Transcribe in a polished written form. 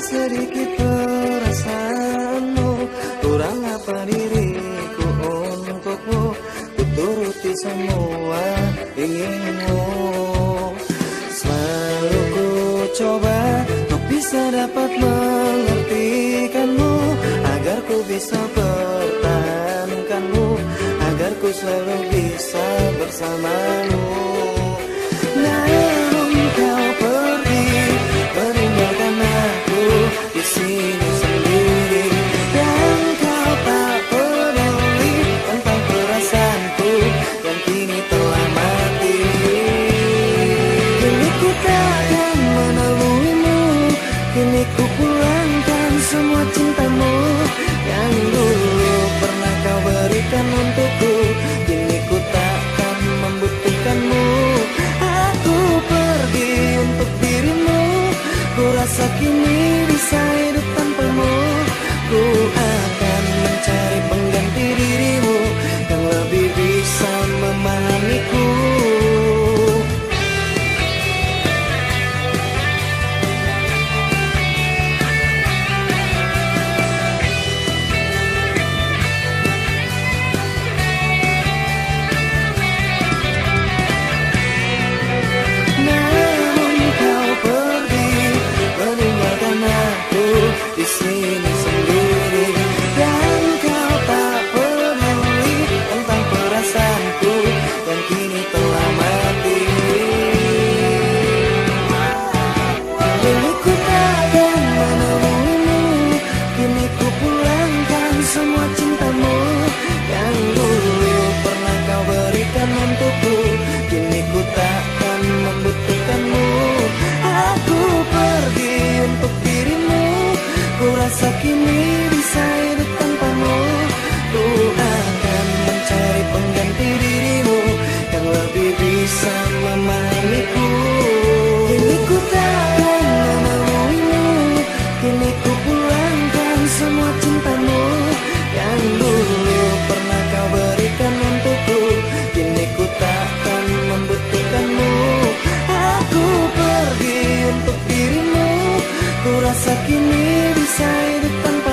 sedikit perasaanmu, kurang apa diriku untukmu, ku turuti semua inginmu. Selalu ku coba untuk bisa dapat mengertikanmu, agar ku bisa pertahankanmu, agar ku selalu bisa bersamamu. Namun kau pergi meninggalkan aku di sini sendiri, dan kau tak peduli tentang perasaanku yang kini telah mati. Kini ku takkan menemuimu, kini ku pulangkan semua cintamu yang dulu pernah kau berikan untukku. Kini ku takkan membutuhkanmu, aku pergi untuk dirimu. Ku rasa kini bisa hidup tanpamu. Ku akan mencari pengganti dirimu yang lebih bisa memahamiku. Di sini sendiri, dan kau tak peduli tentang perasaanku yang kini telah mati. Kini ku takkan menemuimu, kini ku pulangkan semua cintamu yang dulu pernah kau berikan untukku. Kini ku takkan membutuhkanmu, aku pergi untuk dirimu. Ku rasa kini bisa hidup tanpamu. Ku akan mencari pengganti dirimu yang lebih bisa memahamiku. Kini ku takkan menemuimu, kini ku pulangkan semua cintamu yang dulu pernah kau berikan untukku. Kini ku takkan membutuhkanmu, aku pergi untuk dirimu. Ku rasa kini bisa hidup tanpa